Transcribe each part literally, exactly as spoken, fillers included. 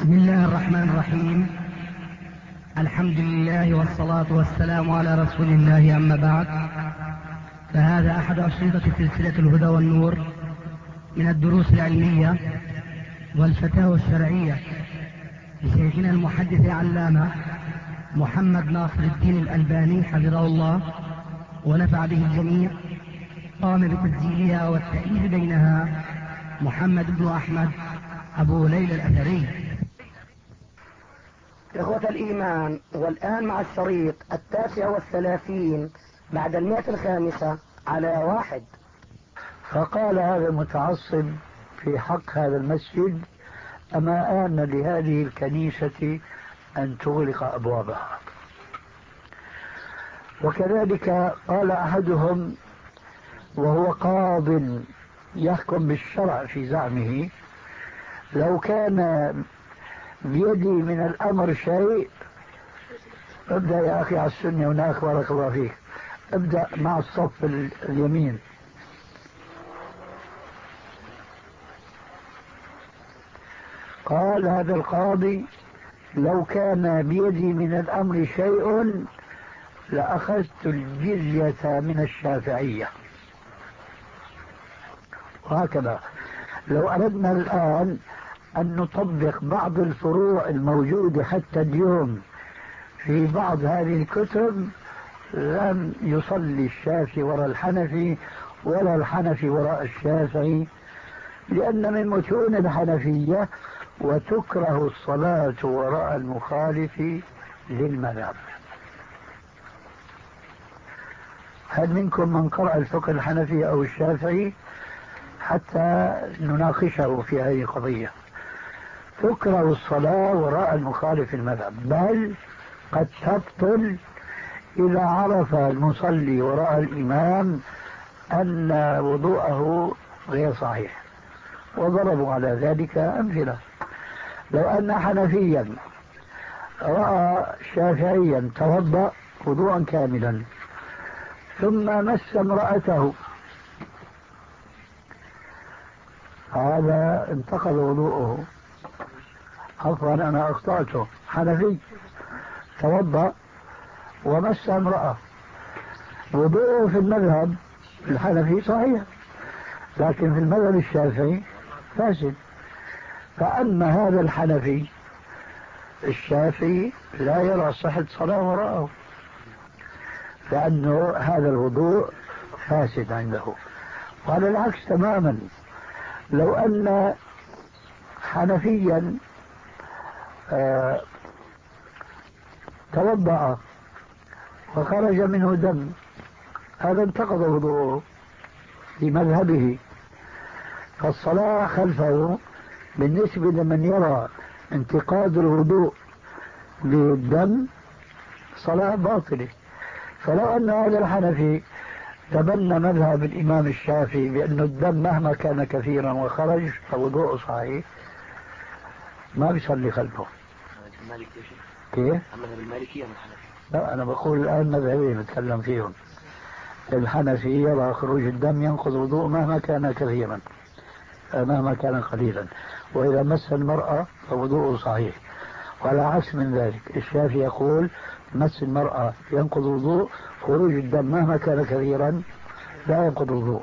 بسم الله الرحمن الرحيم. الحمد لله والصلاة والسلام على رسول الله، أما بعد، فهذا أحد أشرطة سلسلة الهدى والنور من الدروس العلمية والفتاوى الشرعية لشيخنا المحدث العلامة محمد ناصر الدين الألباني حفظه الله ونفع به الجميع. قام بتسجيلها والتأليف بينها محمد بن أحمد أبو ليلى الأثري. إخوة الإيمان، والآن مع الشريط التاسع والثلاثين بعد المئة الخامسة على واحد. فقال هذا المتعصب في حق هذا المسجد: أما آن لهذه الكنيسة أن تغلق أبوابها. وكذلك قال أحدهم وهو قاض يحكم بالشرع في زعمه: لو كان بيدي من الأمر شيء. ابدأ يا أخي على السنة هناك، بارك الله فيك. ابدأ مع الصف اليمين. قال هذا القاضي: لو كان بيدي من الأمر شيء لأخذت الجزية من الشافعية. وهكذا لو أردنا الآن أن نطبق بعض الفروع الموجودة حتى اليوم في بعض هذه الكتب، لم يصلي الشافعي وراء الحنفي ولا الحنفي وراء الشافعي، لأن من متون الحنفية: وتكره الصلاة وراء المخالف للمذهب. هل منكم من قرأ الفقه الحنفي أو الشافعي حتى نناقشه في هذه القضية؟ تكره الصلاة وراء المخالف المذهب، بل قد تبطل إذا عرف المصلي وراء الإمام أن وضوءه غير صحيح. وضربوا على ذلك أمثلة. لو أن حنفيا رأى شافعيا توضأ وضوءا كاملا ثم مس امرأته، هذا انتقض وضوءه. عفوا أنا أخطأته، حنفي توضأ ومس امرأة، وضوءه في المذهب الحنفي صحيح، لكن في المذهب الشافعي فاسد. فأما هذا الحنفي، الشافعي لا يرى صحة صلاة وراءه، لأنه هذا الوضوء فاسد عنده. وعلى العكس تماما، لو أن حنفيا آه توضأ وخرج منه دم، هذا انتقض وضوءه في مذهبه، فالصلاة خلفه بالنسبة لمن يرى انتقاض الوضوء بالدم صلاة باطلة. فلو أن هذا الحنفي تبنى مذهب الإمام الشافعي بأن الدم مهما كان كثيرا وخرج فوضوءه صحيح، ما بيصلي خلفه. كيف؟ مذهب المالكية من الحنفي؟ لا، أنا بقول الآن مذهبين نتكلم فيهم. الحنفي يرى خروج الدم ينقض وضوء مهما كان كثيرا مهما كان قليلا، وإذا مس المرأة فوضوءه صحيح. وعلى عكس من ذلك الشافعي يقول: مس المرأة ينقض وضوء، خروج الدم مهما كان كثيرا لا ينقض وضوء.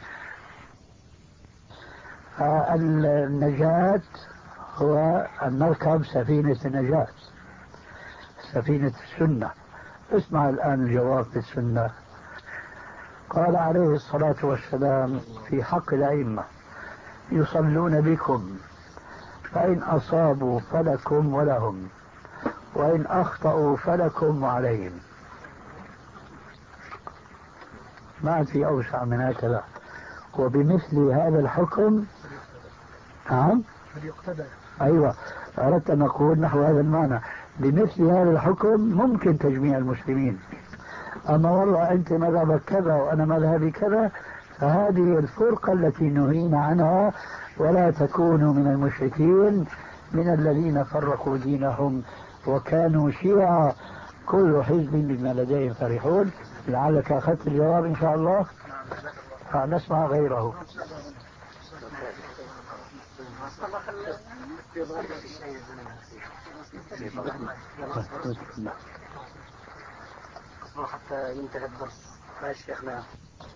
النجاة هو أن نركب سفينة النجاة، سفينة السنة. اسمع الآن الجواب في السنة. قال عليه الصلاة والسلام في حق الأئمة: يصلون بكم، فإن أصابوا فلكم ولهم، وإن أخطأوا فلكم وعليهم. ما في أوسع من هكذا. وبمثل هذا الحكم نعم أيوة أردت أن أقول نحو هذا المعنى. بمثل هذا الحكم ممكن تجميع المسلمين. أما والله أنت مذهبك كذا وأنا مذهبي كذا، فهذه الفرقة التي نهينا عنها، ولا تكونوا من المشركين من الذين فرقوا دينهم وكانوا شيعا كل حزب بما لديهم فرحون. لعلك أخذت الجواب إن شاء الله، فنسمع غيره. حتى ينتهي الدرس. ماشي شيخنا.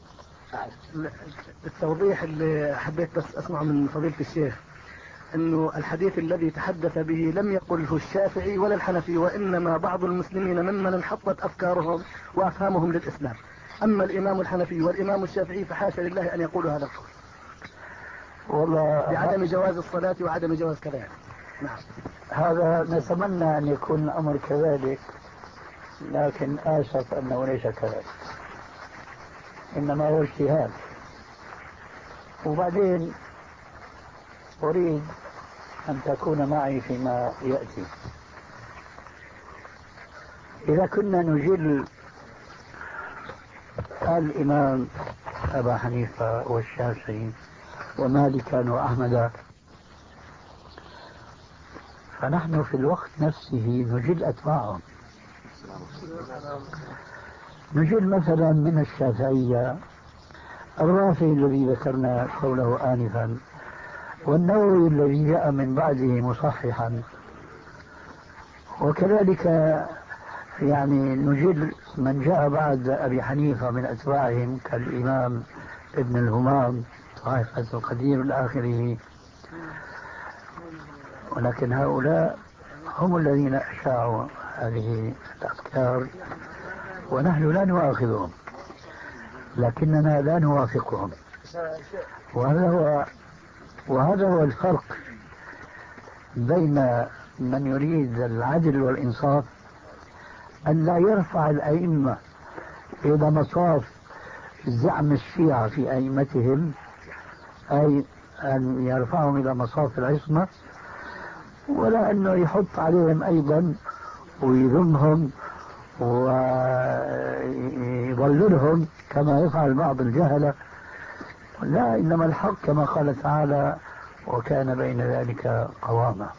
التوضيح اللي حبيت بس اسمعه من فضيلة الشيخ انه الحديث الذي تحدث به لم يقله الشافعي ولا الحنفي، وانما بعض المسلمين ممن انحطت افكارهم وافهامهم للاسلام. اما الامام الحنفي والامام الشافعي فحاشا لله ان يقولوا هذا القول. والله بعدم جواز الصلاة وعدم جواز كذا يعني. نعم. هذا نتمنى ان يكون الامر كذلك، لكن اسف انه ليس كذلك، انما هو اجتهاد. وبعدين اريد ان تكون معي فيما ياتي. اذا كنا نجل الامام ابا حنيفه والشافعي ومالكا واحمد، فنحن في الوقت نفسه نجل اتباعهم. نجل مثلا من الشافعية الرافعي الذي ذكرنا قوله آنفا، والنووي الذي جاء من بعده مصححا، وكذلك يعني نجل من جاء بعد أبي حنيفة من أتباعهم كالإمام ابن الهمام طائفة القدير الآخره. ولكن هؤلاء هم الذين أشاعوا هذه الأفكار، ونحن لا نؤاخذهم لكننا لا نوافقهم. وهذا هو وهذا هو الفرق بين من يريد العدل والإنصاف، أن لا يرفع الأئمة إلى مصاف زعم الشيعة في أئمتهم، أي أن يرفعهم إلى مصاف العصمة، ولا أنه يحط عليهم أيضا ويذمهم ويضللهم كما يفعل بعض الجهلة. لا، إنما الحق كما قال تعالى: وكان بين ذلك قواما.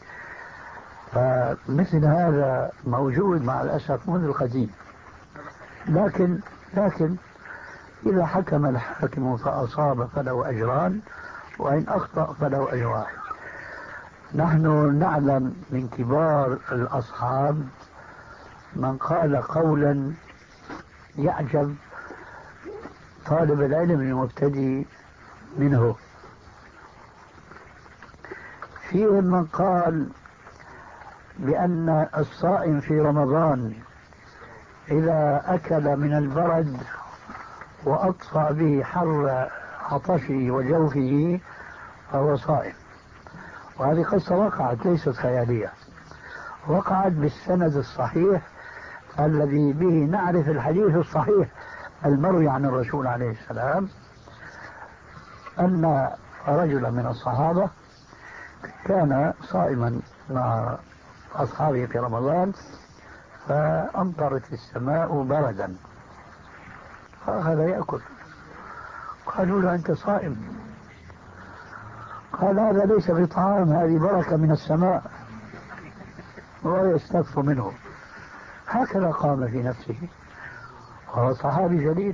فمثل هذا موجود مع الأسف منذ القديم، لكن لكن إذا حكم الحاكم فأصاب فله أجران، وإن أخطأ فله أجر واحد. نحن نعلم من كبار الأصحاب من قال قولا يعجب طالب العلم المبتدئ منه. فيهم من قال بأن الصائم في رمضان إذا أكل من البرد وأطفأ به حر عطشه وجوفه فهو صائم. وهذه قصة وقعت، ليست خيالية، وقعت بالسند الصحيح الذي به نعرف الحديث الصحيح المروي عن الرسول عليه السلام، أن رجلا من الصحابة كان صائما مع أصحابه في رمضان، فأمطرت السماء بردا فأخذ يأكل. قالوا له: أنت صائم؟ قال: هذا ليس بطعام، هذه بركة من السماء، وهو يستخف منه. هكذا قام في نفسه، وهو صحابي جليل،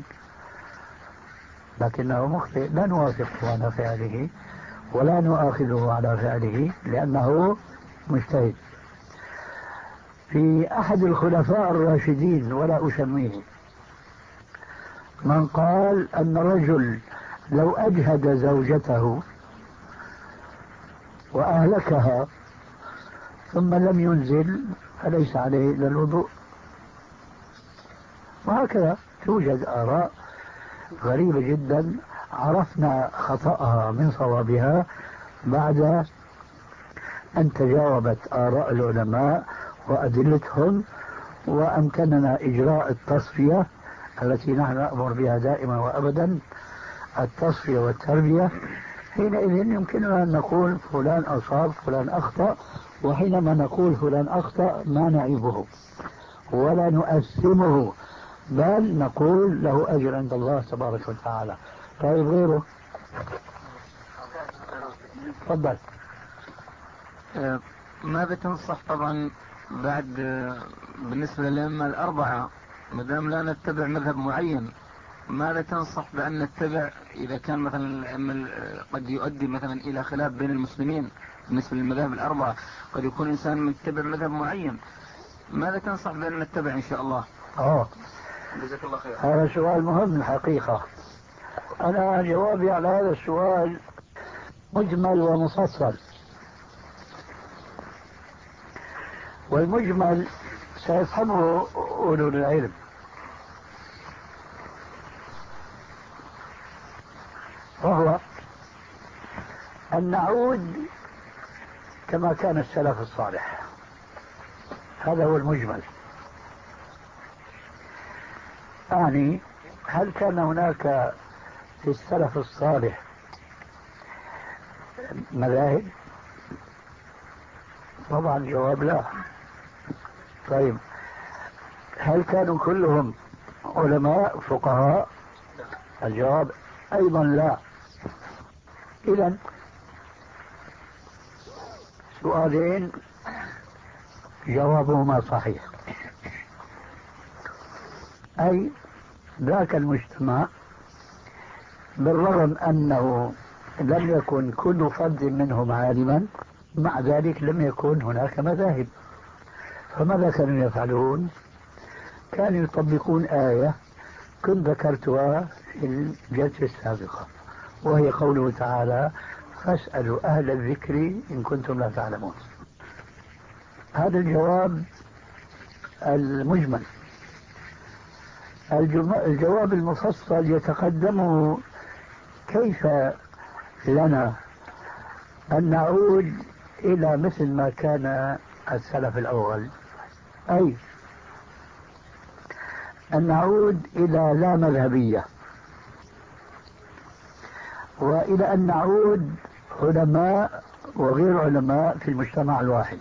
لكنه مخطئ. لا نوافقه على فعله ولا نؤاخذه على فعله لأنه مجتهد. في أحد الخلفاء الراشدين، ولا أسميه، من قال أن رجل لو أجهد زوجته وأهلكها ثم لم ينزل فليس عليه إلا الوضوء. وهكذا توجد آراء غريبة جدا عرفنا خطأها من صوابها بعد أن تجاوبت آراء العلماء وأدلتهم، وأمكننا إجراء التصفية التي نحن نأمر بها دائما وأبدا، التصفية والتربية. حينئذ يمكننا أن نقول فلان أصاب فلان أخطأ، وحينما نقول فلان أخطأ ما نعيبه ولا نؤثمه، بل نقول له أجر عند الله تبارك وتعالى. طيب غيره؟ تفضل. ماذا تنصح طبعا بعد بالنسبة للأئمة الأربعة، مدام لا نتبع مذهب معين ماذا تنصح بأن نتبع إذا كان مثلا العمل قد يؤدي مثلا إلى خلاف بين المسلمين بالنسبة للمذاهب الأربعة، قد يكون إنسان متبع مذهب معين، ماذا تنصح بأن نتبع إن شاء الله؟ أوه. جزاك الله خير. هذا سؤال مهم الحقيقة. أنا جوابي على هذا السؤال مجمل ومفصل. والمجمل سيفهمه أولو العلم، وهو أن نعود كما كان السلف الصالح. هذا هو المجمل. يعني هل كان هناك في السلف الصالح مذاهب؟ طبعا الجواب لا. طيب هل كانوا كلهم علماء فقهاء؟ الجواب أيضا لا. إذن سؤالين جوابهما صحيح. أي ذاك المجتمع بالرغم أنه لم يكن كل فرد منهم عالما، مع ذلك لم يكن هناك مذاهب. فماذا كانوا يفعلون؟ كانوا يطبقون آية كنت ذكرتها في الجلسة السابقة، وهي قوله تعالى: فاسألوا أهل الذكر إن كنتم لا تعلمون. هذا الجواب المجمل. الجواب المفصل يتقدمه كيف لنا أن نعود إلى مثل ما كان السلف الأول، أي أن نعود إلى لا مذهبية، وإلى أن نعود علماء وغير علماء في المجتمع الواحد.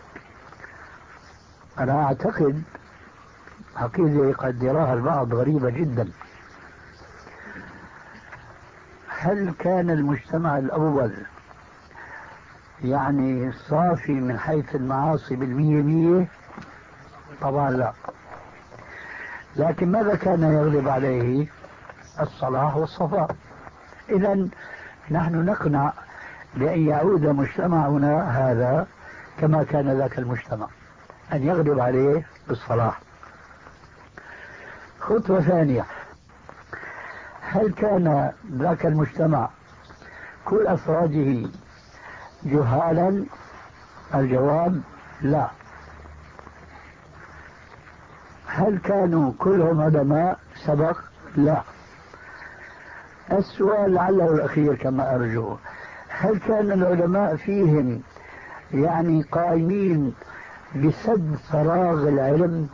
أنا أعتقد عقيدة قد يراها البعض غريبة جدا. هل كان المجتمع الأول يعني صافي من حيث المعاصي بالمية مية؟ طبعا لا. لكن ماذا كان يغلب عليه؟ الصلاح والصفاء. إذن نحن نقنع بأن يعود مجتمعنا هذا كما كان ذاك المجتمع، أن يغلب عليه بالصلاح. خطوة ثانية: هل كان ذاك المجتمع كل أفراده جهالا؟ الجواب لا. هل كانوا كلهم علماء سبق؟ لا. السؤال لعله الأخير كما أرجو: هل كان العلماء فيهم يعني قائمين بسد فراغ العلم؟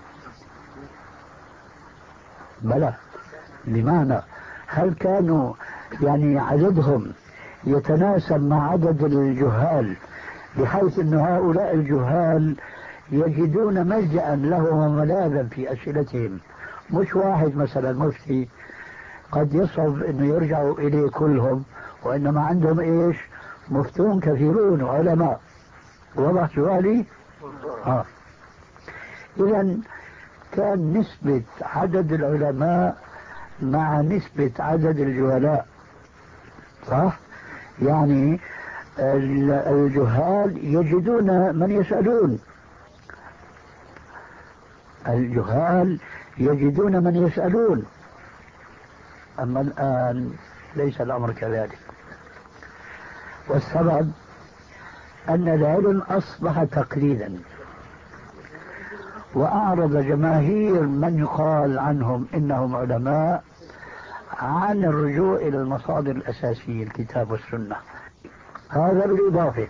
بلى. بمعنى هل كانوا يعني عددهم يتناسب مع عدد الجهال، بحيث أن هؤلاء الجهال يجدون ملجأ لهم وملاذا في أسئلتهم؟ مش واحد مثلا مفتي قد يصعب أنه يرجعوا إليه كلهم، وإنما عندهم إيش؟ مفتون كثيرون وعلماء. وضح سؤالي؟ آه. إذن كان نسبة عدد العلماء مع نسبة عدد الجهلاء، صح؟ يعني الجهال يجدون من يسألون، الجهال يجدون من يسألون. أما الآن ليس الأمر كذلك. والسبب أن العلم أصبح تقليدا، وأعرض جماهير من يقال عنهم إنهم علماء عن الرجوع إلى المصادر الأساسية الكتاب والسنة. هذا بالإضافة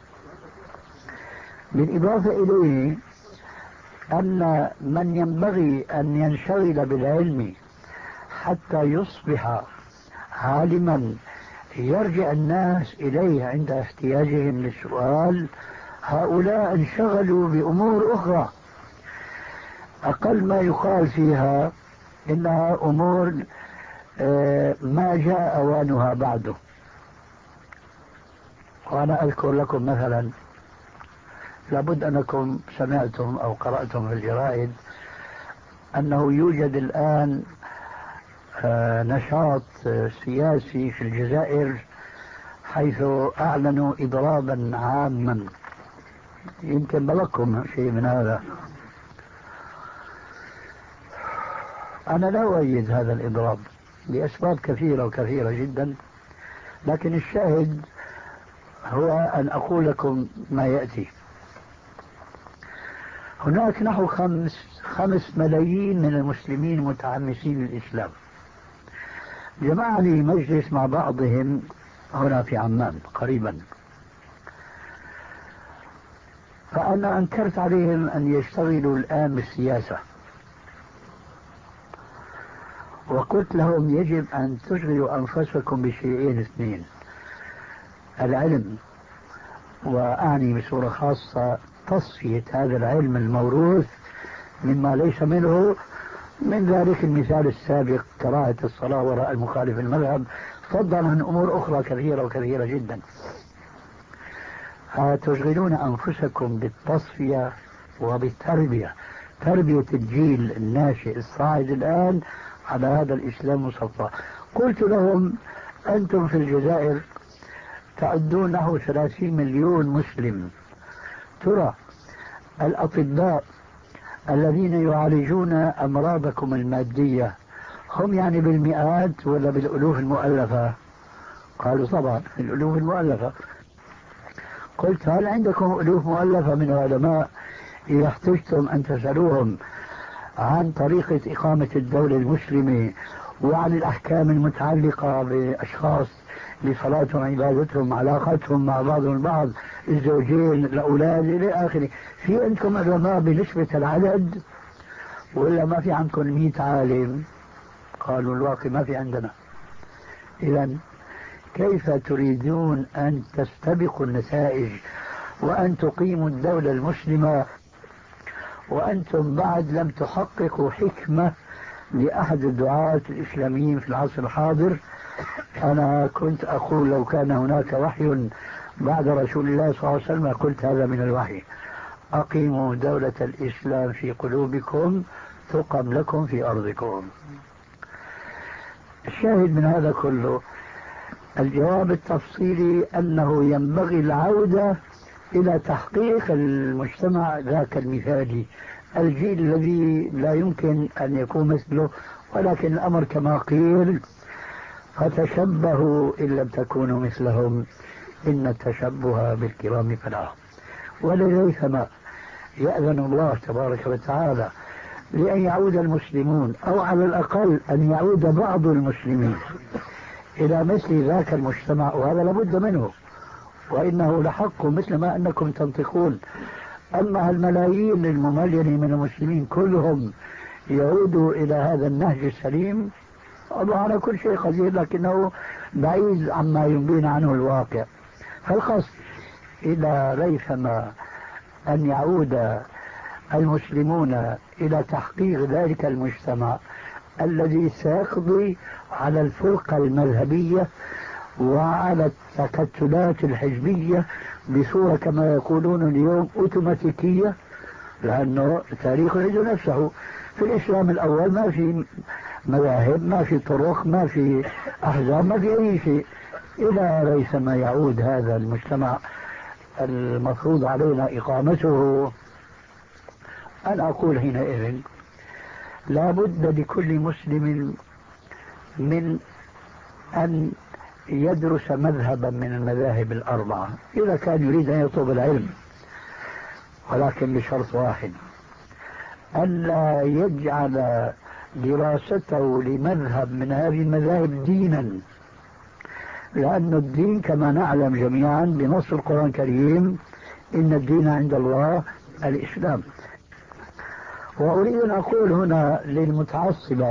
بالإضافة إليه أن من ينبغي أن ينشغل بالعلم حتى يصبح عالما يرجع الناس إليه عند احتياجهم للسؤال، هؤلاء انشغلوا بأمور أخرى أقل ما يقال فيها إنها أمور ما جاء أوانها بعده. وأنا أذكر لكم مثلا، لابد أنكم سمعتم أو قرأتم في الجرائد أنه يوجد الآن نشاط سياسي في الجزائر حيث أعلنوا إضرابا عاما، يمكن بلغكم شيء من هذا. أنا لا أؤيد هذا الإضراب لأسباب كثيرة وكثيرة جدا، لكن الشاهد هو أن أقول لكم ما يأتي. هناك نحو خمس, خمس ملايين من المسلمين متحمسين للإسلام. جمع لي مجلس مع بعضهم هنا في عمان قريبا، فأنا أنكرت عليهم أن يشتغلوا الآن بالسياسة، وقلت لهم يجب أن تشغلوا أنفسكم بشيئين اثنين: العلم، وأعني بصورة خاصة تصفية هذا العلم الموروث مما ليس منه، من ذلك المثال السابق كراهة الصلاة وراء المخالف المذهب، فضلا عن أمور أخرى كثيرة وكثيرة جدا. فتشغلون أنفسكم بالتصفية وبالتربية، تربية الجيل الناشئ الصاعد الآن على هذا الإسلام المصفى. قلت لهم أنتم في الجزائر تعدون نحو ثلاثين مليون مسلم، ترى الأطباء الذين يعالجون أمراضكم المادية هم يعني بالمئات ولا بالألوف المؤلفة؟ قالوا طبعا الألوف المؤلفة. قلت هل عندكم ألوف مؤلفة من العلماء إذا احتجتم أن تسألوهم عن طريقة إقامة الدولة المسلمة وعن الأحكام المتعلقة بأشخاص لصلاتهم، عبادتهم، علاقتهم مع بعضهم البعض، الزوجين، الأولاد إلى آخره؟ في عندكم علماء بنسبة العدد ولا ما في عندكم مئة عالم؟ قالوا الواقع ما في عندنا. إذا كيف تريدون أن تستبقوا النتائج وأن تقيموا الدولة المسلمة وأنتم بعد لم تحققوا حكمة لأحد الدعاة الإسلاميين في العصر الحاضر؟ أنا كنت أقول لو كان هناك وحي بعد رسول الله صلى الله عليه وسلم قلت هذا من الوحي: أقيموا دولة الإسلام في قلوبكم تقم لكم في أرضكم. الشاهد من هذا كله الجواب التفصيلي أنه ينبغي العودة إلى تحقيق المجتمع ذاك المثالي، الجيل الذي لا يمكن أن يكون مثله، ولكن الأمر كما قيل: فتشبهوا إن لم تكونوا مثلهم إن التشبه بالكرام فلاح. ولذلك يأذن الله تبارك وتعالى لأن يعود المسلمون، أو على الأقل أن يعود بعض المسلمين إلى مثل ذاك المجتمع، وهذا لابد منه، وإنه لحق مثل ما أنكم تنطقون. أما الملايين المملينة من المسلمين كلهم يعودوا إلى هذا النهج السليم، الله على كل شيء قدير، لكنه بعيد عما ينبينا عنه الواقع. فالقصد إلى ريثما أن يعود المسلمون إلى تحقيق ذلك المجتمع الذي سيقضي على الفرقة المذهبية وعلى التكتلات الحزبية بصورة كما يقولون اليوم أوتوماتيكية، لأنه التاريخ يعيد نفسه. في الإسلام الأول ما في مذاهب، ما في طرق، ما في أحزاب، ما في أي شيء. إلى ريثما يعود هذا المجتمع المفروض علينا إقامته، أنا أقول حينئذ لا بد لكل مسلم من أن يدرس مذهبا من المذاهب الأربعة إذا كان يريد أن يطلب العلم، ولكن بشرط واحد: أن لا يجعل دراسته لمذهب من هذه المذاهب دينا، لأن الدين كما نعلم جميعا بنص القرآن الكريم: إن الدين عند الله الإسلام. وأريد أن أقول هنا للمتعصبة: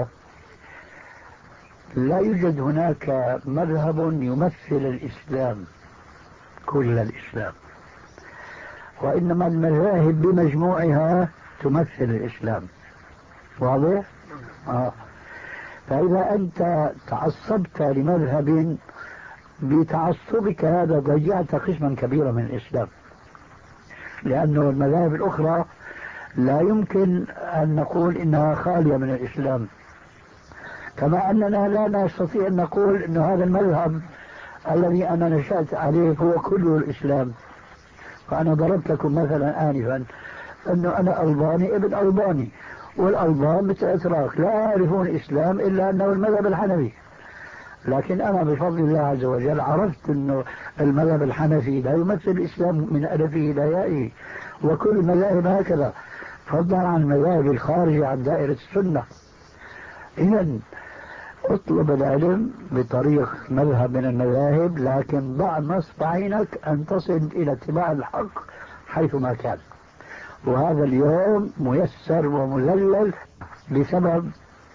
لا يوجد هناك مذهب يمثل الإسلام كل الإسلام، وإنما المذاهب بمجموعها تمثل الإسلام. واضح؟ آه. فإذا أنت تعصبت لمذهب بتعصبك هذا ضيعت قسما كبيرا من الإسلام، لأنه المذاهب الأخرى لا يمكن أن نقول إنها خالية من الإسلام، كما أننا لا نستطيع أن نقول أن هذا المذهب الذي أنا نشأت عليه هو كل الإسلام. فأنا ضربت لكم مثلا آنفا أنه أنا ألباني ابن ألباني، والألبان مثل أتراك لا يعرفون الإسلام إلا أنه المذهب الحنفي، لكن أنا بفضل الله عز وجل عرفت أنه المذهب الحنفي لا يمثل الإسلام من ألفه إلى يائه، وكل المذاهب هكذا، فضلا عن المذاهب الخارجة عن دائرة السنة. إذن اطلب العلم بطريق مذهب من المذاهب، لكن ضع نصب عينك أن تصل إلى اتباع الحق حيثما كان. وهذا اليوم ميسر ومذلل بسبب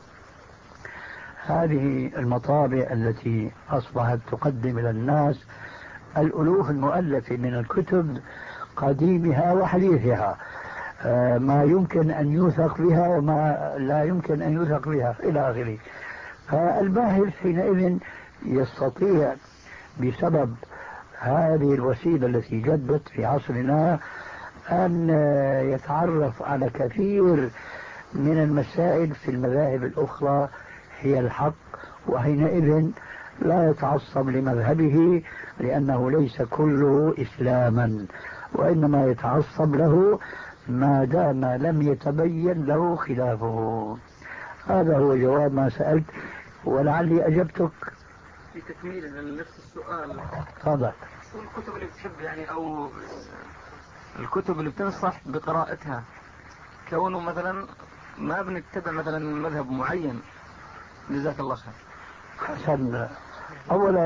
هذه المطابع التي أصبحت تقدم إلى الناس الألوف المؤلفة من الكتب قديمها وحديثها، ما يمكن أن يوثق بها وما لا يمكن أن يوثق بها إلى آخره. فالباحث حينئذ يستطيع بسبب هذه الوسيلة التي جدت في عصرنا أن يتعرف على كثير من المسائل في المذاهب الأخرى هي الحق، وحينئذ لا يتعصب لمذهبه لأنه ليس كله إسلاما، وإنما يتعصب له ما دام لم يتبين له خلافه. هذا هو جواب ما سألت، ولعلي أجبتك. في تكميل لنفس السؤال، تفضل. الكتب اللي بتحب يعني أو الكتب اللي بتنصح بقراءتها، كونه مثلا ما بنتبع مثلا مذهب معين. جزاك الله خير. حسن. أولا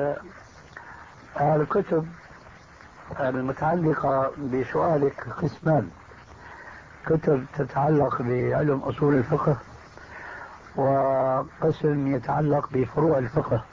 الكتب المتعلقة بسؤالك قسمان: كتب تتعلق بعلم أصول الفقه، وقسم يتعلق بفروع الفقه.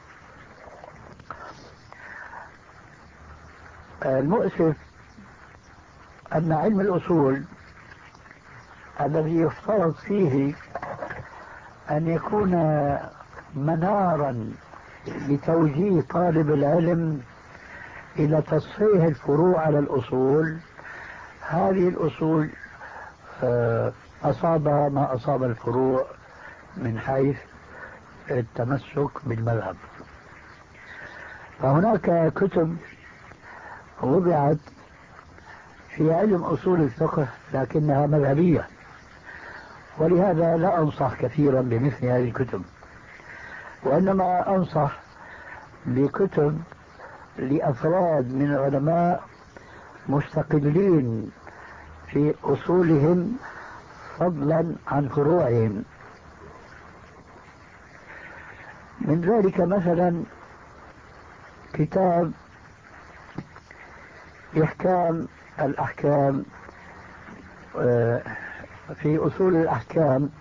المؤسف أن علم الأصول الذي يفترض فيه أن يكون منارا لتوجيه طالب العلم إلى تصحيح الفروع على الأصول، هذه الأصول أصاب ما أصاب الفروع من حيث التمسك بالمذهب. فهناك كتب وضعت في علم أصول الفقه لكنها مذهبية، ولهذا لا أنصح كثيرا بمثل هذه الكتب، وإنما أنصح بكتب لأفراد من العلماء مستقلين في أصولهم فضلا عن فروعهم. من ذلك مثلا كتاب إحكام الأحكام في أصول الأحكام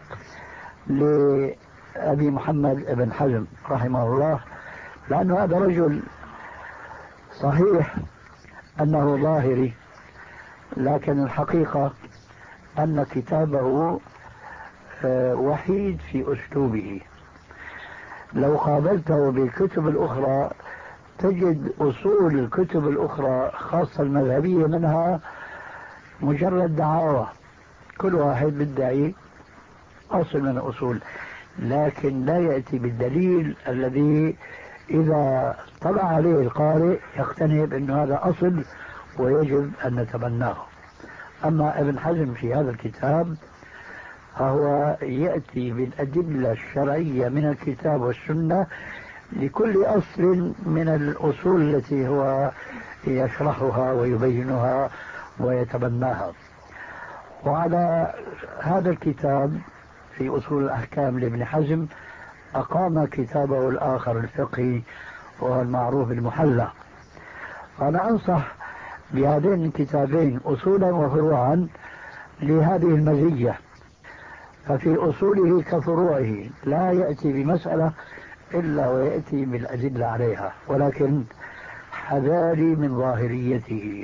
لأبي محمد بن حزم رحمه الله، لأنه هذا رجل صحيح أنه ظاهري، لكن الحقيقة أن كتابه وحيد في أسلوبه. لو قابلته بالكتب الأخرى تجد أصول الكتب الأخرى خاصة المذهبية منها مجرد دعاوى، كل واحد بيدعي أصل من الأصول، لكن لا يأتي بالدليل الذي إذا طلع عليه القارئ يقتنع بأن هذا أصل ويجب أن نتبناه. أما ابن حزم في هذا الكتاب فهو يأتي بالأدلة الشرعية من الكتاب والسنة لكل أصل من الأصول التي هو يشرحها ويبينها ويتبناها. وعلى هذا الكتاب في أصول الأحكام لابن حزم أقام كتابه الآخر الفقهي وهو المعروف المحلى. فأنا أنصح بهذين الكتابين أصولا وفروعا لهذه المزية، ففي أصوله كفروعه لا يأتي بمسألة إلا ويأتي بالأدلة عليها، ولكن حذاري من ظاهريته.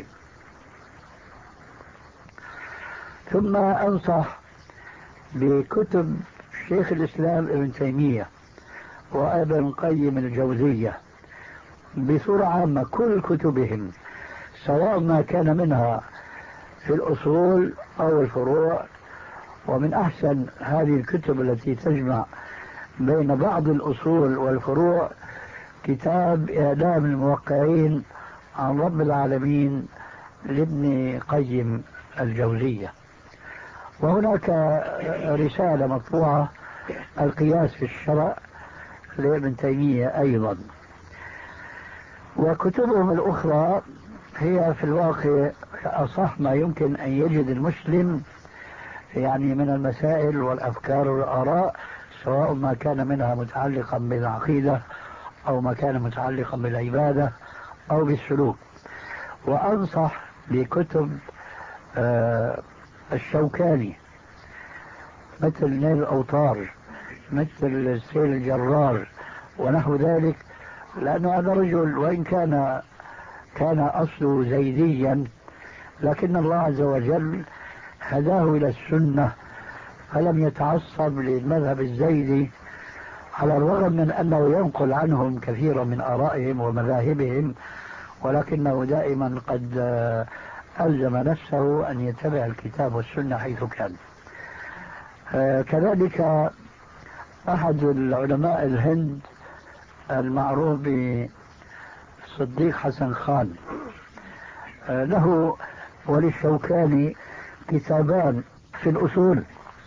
ثم أنصح بكتب شيخ الإسلام ابن تيمية وابن القيم الجوزية بصورة عامة، كل كتبهم سواء ما كان منها في الأصول أو الفروع. ومن أحسن هذه الكتب التي تجمع بين بعض الأصول والفروع كتاب إعلام الموقعين عن رب العالمين لابن قيم الجوزية. وهناك رسالة مطبوعة القياس في الشرع لابن تيمية أيضا. وكتبهم الأخرى هي في الواقع أصح ما يمكن أن يجد المسلم يعني من المسائل والأفكار والآراء، سواء ما كان منها متعلقا بالعقيدة أو ما كان متعلقا بالعبادة أو بالسلوك. وأنصح بكتب آه الشوكاني مثل نيل الأوطار، مثل السيل الجرار ونحو ذلك، لأن هذا رجل وإن كان كان أصله زيديا لكن الله عز وجل هداه إلى السنة فلم يتعصب للمذهب الزيدي، على الرغم من أنه ينقل عنهم كثيرا من آرائهم ومذاهبهم، ولكنه دائما قد ألزم نفسه أن يتبع الكتاب والسنة حيث كان. كذلك أحد العلماء الهند المعروف بصديق حسن خان له وللشوكاني كتابان في الأصول.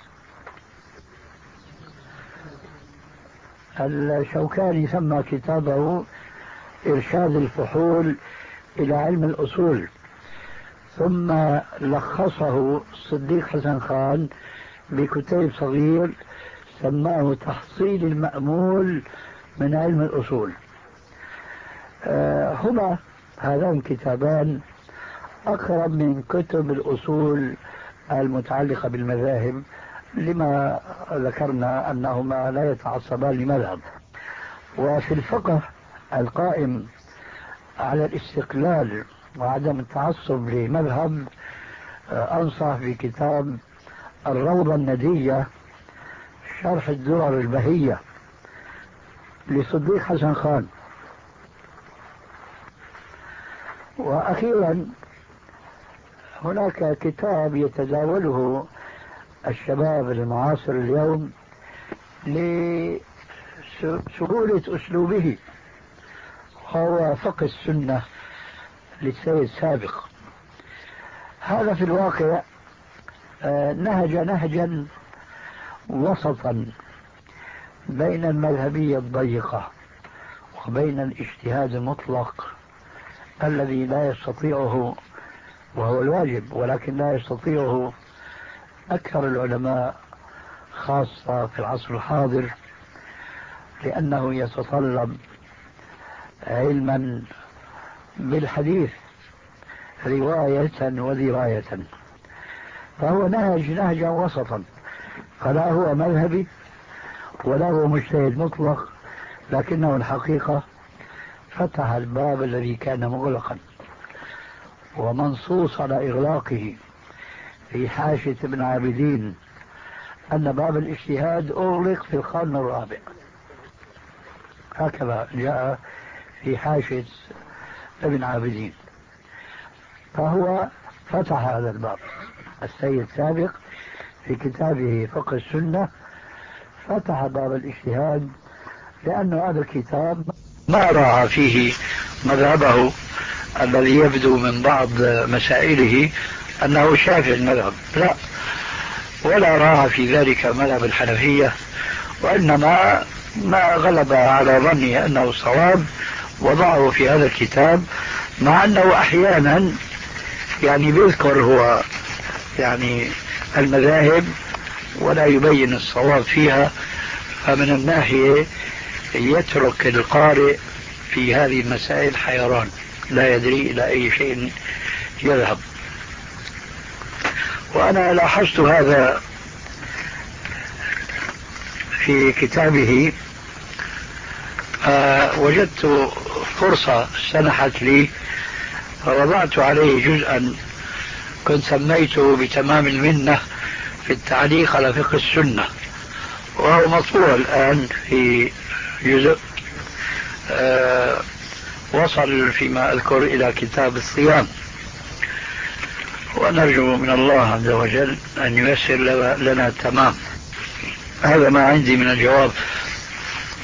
الشوكاني سمى كتابه إرشاد الفحول إلى علم الأصول، ثم لخصه الصديق حسن خان بكتاب صغير سماه تحصيل المأمول من علم الأصول. هما هذان كتابان أقرب من كتب الأصول المتعلقة بالمذاهب، لما ذكرنا أنهما لا يتعصبان لمذهب. وفي الفقه القائم على الاستقلال وعدم التعصب لمذهب أنصح بكتاب الروضة الندية شرح الدرر البهية لصديق حسن خان. وأخيرا هناك كتاب يتداوله الشباب المعاصر اليوم لسهولة أسلوبه، هو فقه السنة للسيد السابق. هذا في الواقع نهج نهجا وسطا بين المذهبية الضيقة وبين الاجتهاد المطلق الذي لا يستطيعه، وهو الواجب، ولكن لا يستطيعه أكثر العلماء خاصة في العصر الحاضر، لأنه يتطلب علما بالحديث رواية ودراية. فهو نهج نهجا وسطا، فلا هو مذهبي ولا هو مجتهد مطلق، لكنه الحقيقة فتح الباب الذي كان مغلقا ومنصوص على إغلاقه في حاشية ابن عابدين، أن باب الاجتهاد أغلق في القرن الرابع، هكذا جاء في حاشية ابن عابدين. فهو فتح هذا الباب. السيد السابق في كتابه فقه السنة فتح باب الاجتهاد، لأن هذا الكتاب ما راعى فيه مذهبه الذي يبدو من بعض مسائله أنه شافعي المذهب، لا، ولا راعى في ذلك مذهب الحنفية، وإنما ما غلب على ظني أنه صواب وضعه في هذا الكتاب، مع أنه أحيانا يعني بيذكر هو يعني المذاهب ولا يبين الصواب فيها، فمن الناحية يترك القارئ في هذه المسائل حيران، لا يدري إلى أي شيء يذهب. وأنا لاحظت هذا في كتابه. آه وجدت فرصة سنحت لي فوضعت عليه جزءا كنت سميته بتمام المنة في التعليق على فقه السنة، وهو مطبوع الآن في جزء آه وصل فيما أذكر إلى كتاب الصيام، ونرجو من الله عز وجل أن ييسر لنا التمام. هذا ما عندي من الجواب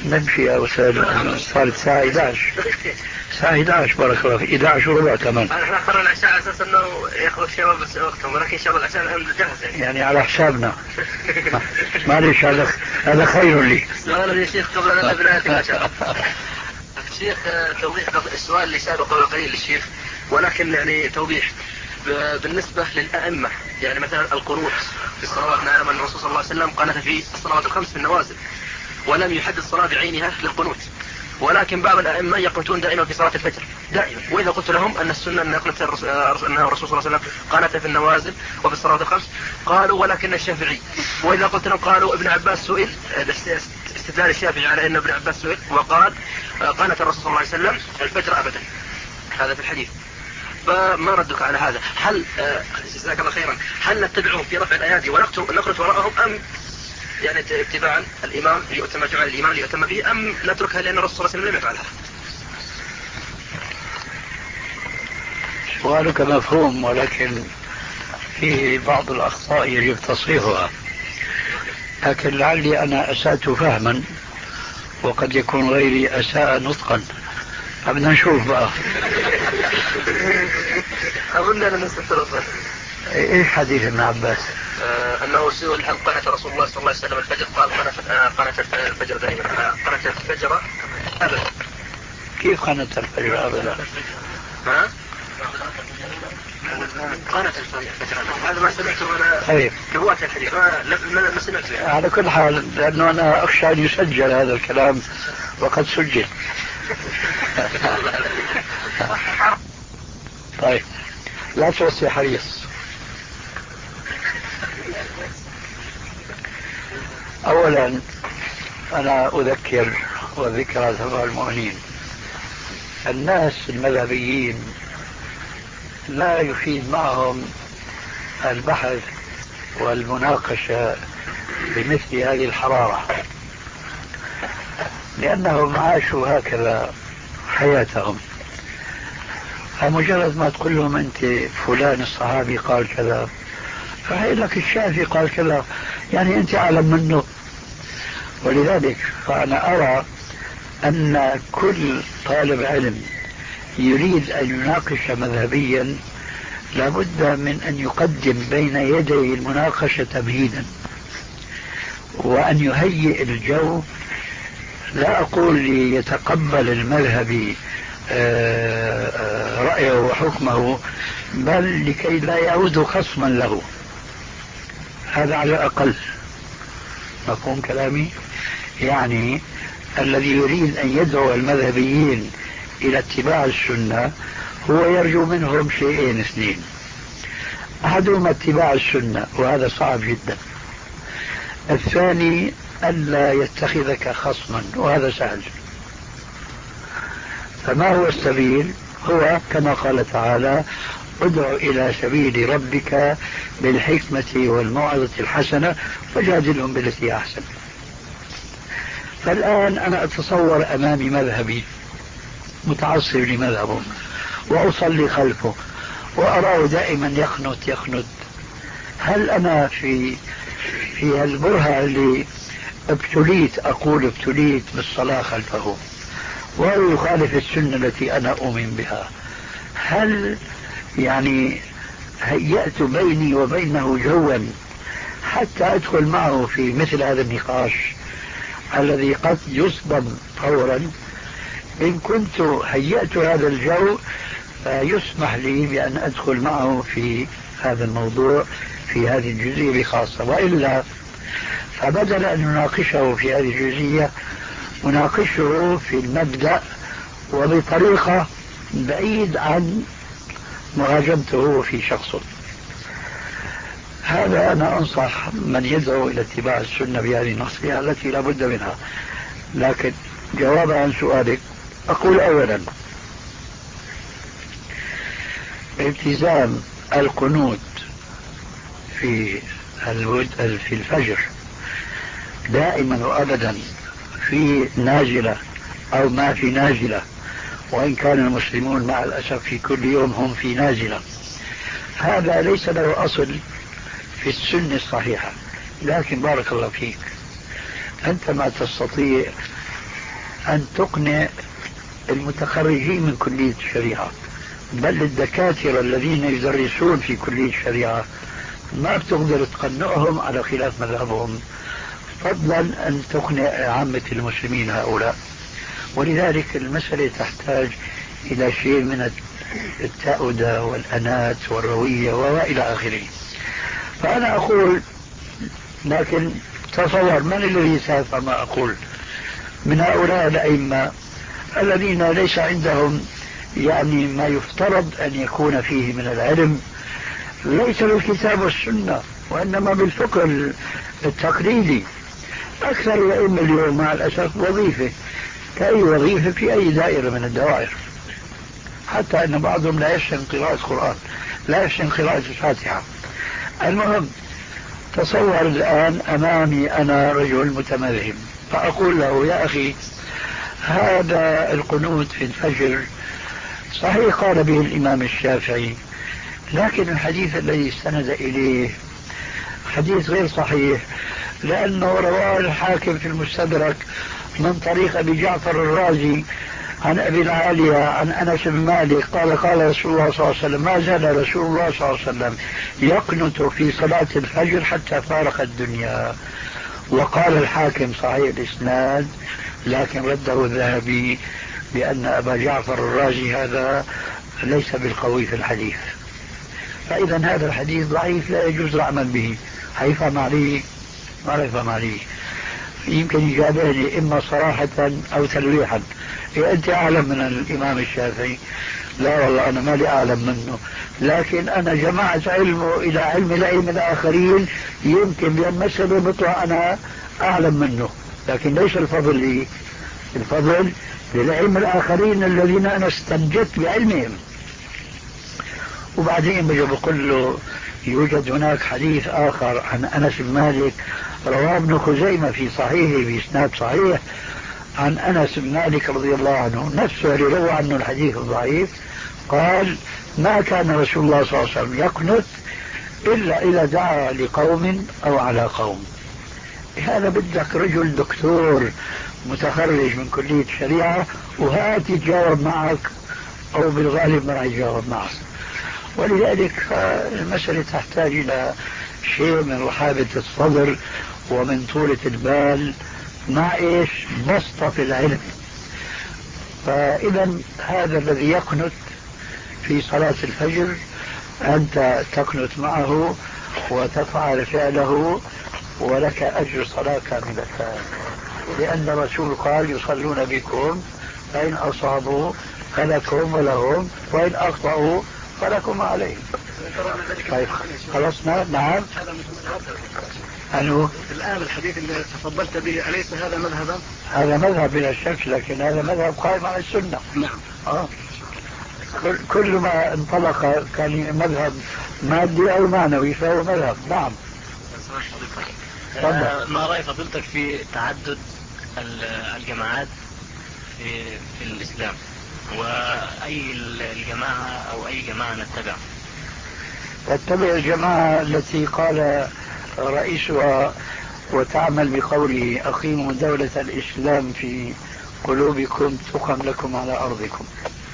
نمشي يا أستاذ، صارت الساعة إحدى عشر، الساعة إحدى عشر بارك الله فيك، إحدى عشر وربع كمان. احنا اخرنا العشاء على اساس انه ياخذ الشباب بس وقتهم، ولكن ان شاء الله العشاء الان جاهز يعني. يعني على حسابنا. معلش هذا هذا خير لي. سؤال يا شيخ قبل ان نبدا العشاء. شيخ توضيح السؤال اللي سأله قبل قليل للشيخ، ولكن يعني توضيح بالنسبة للأئمة، يعني مثلا القنوت في الصلوات، نعلم أن الرسول صلى الله عليه وسلم قنت في الصلوات الخمس في النوازل ولم يحدد الصلاة بعينها للقنوت، ولكن بعض الأئمة يقنتون دائما في صلاة الفجر دائما، وإذا قلت لهم أن السنة أن يقنت الرسول صلى الله عليه وسلم قنت في النوازل وفي الصلوات الخمس، قالوا ولكن الشافعي. وإذا قلت لهم قالوا ابن عباس سئل، استدلال الشافعي على أن ابن عباس سئل وقال قنت الرسول صلى الله عليه وسلم الفجر أبدا، هذا في الحديث. فما ردك على هذا؟ هل جزاك الله خيرا، هل نتبعهم في رفع الأيادي ونقنت وراءهم، أم يعني اتباعا الإمام ليؤتم جعل الإمام ليؤتم به، أم نتركها لأن الرسول صلى الله عليه وسلم لم يفعلها؟ سؤالك مفهوم، ولكن فيه بعض الأخطاء يجب تصحيحها، لكن لعلي أنا أسأت فهما وقد يكون غيري أساء نطقا، فبدنا نشوف بقى. أظن أن نستطرق. إيش حديث ابن عباس؟ آه أنه سئل هل قنت رسول الله صلى الله عليه وسلم الفجر؟ قال قنت الفجر دائما، قنت الفجر أبدا. كيف قنت الفجر أبدا؟ ها؟ قنت الفجر أبدا، هذا ما سمعته أنا. طيب. رواة الحديث ما ما سمعته يعني. على كل حال، لأنه أنا أخشى أن يسجل هذا الكلام وقد سجل. طيب لا توصي حريص. أولا أنا أذكر وذكرى تبع المؤمنين، الناس المذهبيين لا يفيد معهم البحث والمناقشة بمثل هذه الحرارة، لأنهم عاشوا هكذا حياتهم. فمجرد ما تقول لهم أنت فلان الصحابي قال كذا، فهي لك الشافعي قال كذا، يعني أنت أعلم منه. ولذلك فأنا أرى أن كل طالب علم يريد أن يناقش مذهبيا لابد من أن يقدم بين يدي المناقشة تمهيدا، وأن يهيئ الجو، لا أقول ليتقبل المذهبي رأيه وحكمه، بل لكي لا يعود خصما له، هذا على الأقل. مفهوم كلامي؟ يعني الذي يريد أن يدعو المذهبيين إلى اتباع السنة هو يرجو منهم شيئين اثنين، أحدهما اتباع السنة وهذا صعب جدا، الثاني ألا يتخذك خصما وهذا سهل. فما هو السبيل؟ هو كما قال تعالى ادع إلى سبيل ربك بالحكمة والموعظة الحسنة وجادلهم بالتي أحسن. فالآن أنا أتصور أمامي مذهبي متعصب لمذهبه وأصلي خلفه وأراه دائما يقنط يقنط، هل أنا في في البرهة اللي ابتليت، أقول ابتليت بالصلاة خلفه وهو يخالف السنة التي أنا أؤمن بها، هل يعني هيأت بيني وبينه جوا حتى أدخل معه في مثل هذا النقاش الذي قد يصدم فورا؟ إن كنت هيأت هذا الجو فيسمح لي بأن أدخل معه في هذا الموضوع في هذه الجزئية بخاصة، وإلا فبدل أن نناقشه في هذه الجزئية نناقشه في المبدأ وبطريقة بعيد عن مهاجمته في شخصه. هذا أنا أنصح من يدعو إلى اتباع السنة بهذه النصيحة التي لا بد منها. لكن جوابا عن سؤالك أقول أولا التزام القنوت في في الفجر دائما وأبدا في نازلة أو ما في نازلة، وإن كان المسلمون مع الأسف في كل يوم هم في نازلة، هذا ليس له أصل في السنة الصحيحة. لكن بارك الله فيك، أنت ما تستطيع أن تقنع المتخرجين من كلية الشريعة، بل الدكاترة الذين يدرسون في كلية الشريعة ما بتقدر تقنعهم على خلاف مذهبهم، فضلا أن تقنع عامة المسلمين هؤلاء. ولذلك المسألة تحتاج إلى شيء من التأودة والأنات والروية وإلى آخره. فأنا أقول، لكن تصور من الذي سيفهم ما أقول من هؤلاء الأئمة الذين ليس عندهم يعني ما يفترض أن يكون فيه من العلم، ليس بالكتاب والسنة وإنما بالفقه التقليدي. أكثر الأئمة اليوم مع الأسف وظيفة كأي وظيفة في أي دائرة من الدوائر، حتى أن بعضهم لا يحسن قراءة القرآن، لا يحسن قراءة الفاتحة. المهم، تصور الآن أمامي أنا رجل متمذهب، فأقول له يا أخي هذا القنوت في الفجر صحيح قال به الإمام الشافعي، لكن الحديث الذي استند إليه حديث غير صحيح، لأنه رواه الحاكم في المستدرك من طريق أبي جعفر الرازي عن أبي العالية عن أنس بن مالك قال قال رسول الله صلى الله عليه وسلم ما زال رسول الله صلى الله عليه وسلم يقنت في صلاة الفجر حتى فارق الدنيا. وقال الحاكم صحيح الإسناد، لكن رده الذهبي بأن أبا جعفر الرازي هذا ليس بالقوي في الحديث. فإذا هذا الحديث ضعيف لا يجوز العمل به. هيفهم عليه ما يفهم عليه، يمكن يجابهني إما صراحة أو تلويحا، إيه أنت أعلم من الإمام الشافعي؟ لا والله أنا ما لي أعلم منه، لكن أنا جمعت علمه إلى علم الأئمة الآخرين، يمكن بالمسألة بطلع أنا أعلم منه، لكن ليس الفضل لي، الفضل للأئمة الآخرين الذين أنا استنجدت بعلمهم. وبعدين بجي بقول له يوجد هناك حديث آخر عن أنس بن مالك رواه ابن خزيمة في صحيحه بإسناد صحيح عن أنس بن مالك رضي الله عنه نفسه اللي روى عنه الحديث الضعيف، قال ما كان رسول الله صلى الله عليه وسلم يقنت إلا إذا دعا لقوم أو على قوم. هذا بدك رجل دكتور متخرج من كلية الشريعة وهات يتجاوب معك، أو بالغالب ما راح يتجاوب معك. ولذلك المسألة تحتاج إلى شيء من رحابة الصدر ومن طولة البال مع إيش بسطة في العلم. فإذا هذا الذي يقنت في صلاة الفجر أنت تقنت معه وتفعل فعله ولك أجر صلاة كاملة، لأن الرسول قال يصلون بكم فإن أصابوا فلكم ولهم وإن أخطأوا فلكم عليهم. طيب خلصنا. نعم. أنه الآن الحديث اللي تفضلت به أليس هذا مذهبا؟ هذا مذهب بلا شك، لكن هذا مذهب قائم على السنة. نعم. آه. كل ما انطلق كان مذهب مادي أو معنوي فهو مذهب. نعم. آه ما رأي فضيلتك في تعدد الجماعات في, في الإسلام، وأي الجماعة أو أي جماعة نتبع؟ تتبع الجماعة التي قال رئيسها وتعمل بقوله أقيموا دولة الإسلام في قلوبكم تقم لكم على أرضكم.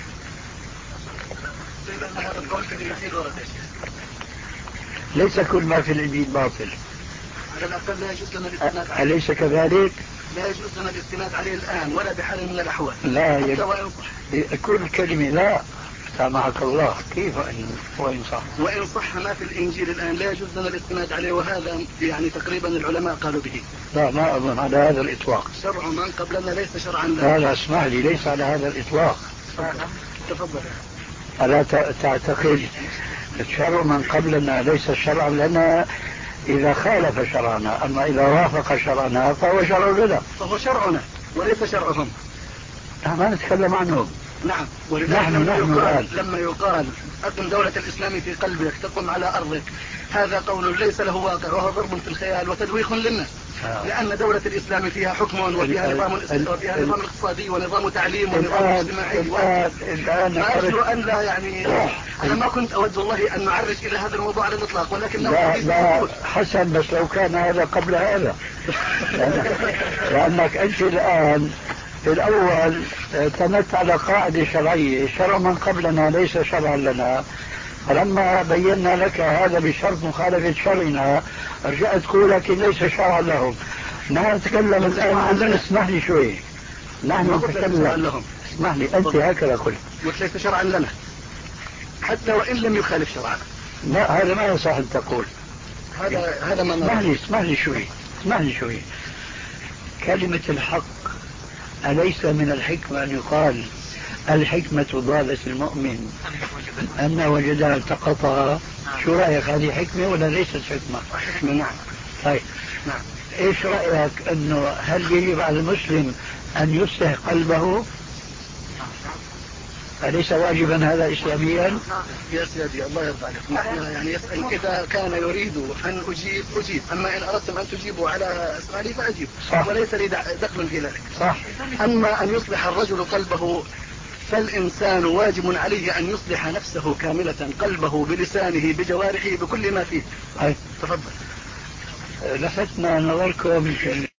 ليس كل ما في الإنجيل باطل، على الأقل لا يجوز لنا الاستناد عليه. أليس كذلك؟ لا يجوز لنا الاستناد عليه الآن ولا بحال من الأحوال. لا يجوز كل كلمة. لا سامحك الله، كيف وإن صح؟ وإن صح ما في الإنجيل الآن لا يجوز لنا الاستناد عليه، وهذا يعني تقريبا العلماء قالوا به. لا ما أظن على هذا الإطلاق. شرع من قبلنا ليس شرعا لنا. لا لا اسمح لي، ليس على هذا الإطلاق. تفضل. ألا تعتقد شرع من قبلنا ليس شرعا لنا إذا خالف شرعنا، أما إذا وافق شرعنا فهو شرع لنا. فهو شرعنا وليس شرعهم. ما نتكلم عنهم. نعم. نحن لما نحن يقال, لما يقال أقم دولة الإسلام في قلبك تقم على أرضك، هذا قول ليس له واقع وهو ضرب في الخيال وتدويخ للناس. آه. لأن دولة الإسلام فيها حكم وفيها نظام وفيها نظام اقتصادي ونظام تعليم ونظام اجتماعي. فأرجو أن لا يعني أنا ما كنت أود والله أن نعرج إلى هذا الموضوع على الإطلاق، ولكن لا, لا حسن، بس لو كان هذا قبل هذا لأنك أنت الآن الأول اعتمدت على قاعدة شرعية، شرع من قبلنا ليس شرعا لنا، فلما بينا لك هذا بشرط مخالفة شرعنا رجعت تقول لكن ليس شرعا لهم. نحن نتكلم الآن عن، اسمح لي شوي، نحن نتكلم، اسمح لي أنت هكذا قلت، قلت ليس شرعا لنا حتى وإن لم يخالف شرعنا. لا هذا ما يصح أن تقول، هذا هذا ما اسمح لي اسمح لي شوي اسمح لي شوي كلمة الحق أليس من الحكمة أن يقال الحكمة ضالة المؤمن أن وجدها التقطها؟ شو رأيك، هذه حكمة ولا ليست حكمة؟ حكمة نعم. طيب نعم. ايش رأيك انه هل يجب على المسلم ان يصلح قلبه؟ أليس واجبا هذا إسلاميا؟ يا سيدي الله يرضى عليك، نحن يعني يسأل إذا كان يريد أن أجيب أجيب، أما إن أردتم أن تجيبوا على سؤالي فأجيب، صح. وليس لي دخل في ذلك. صح. أما أن يصلح الرجل قلبه فالإنسان واجب عليه أن يصلح نفسه كاملة، قلبه بلسانه بجوارحه بكل ما فيه. أي. تفضل. لفتنا نظركم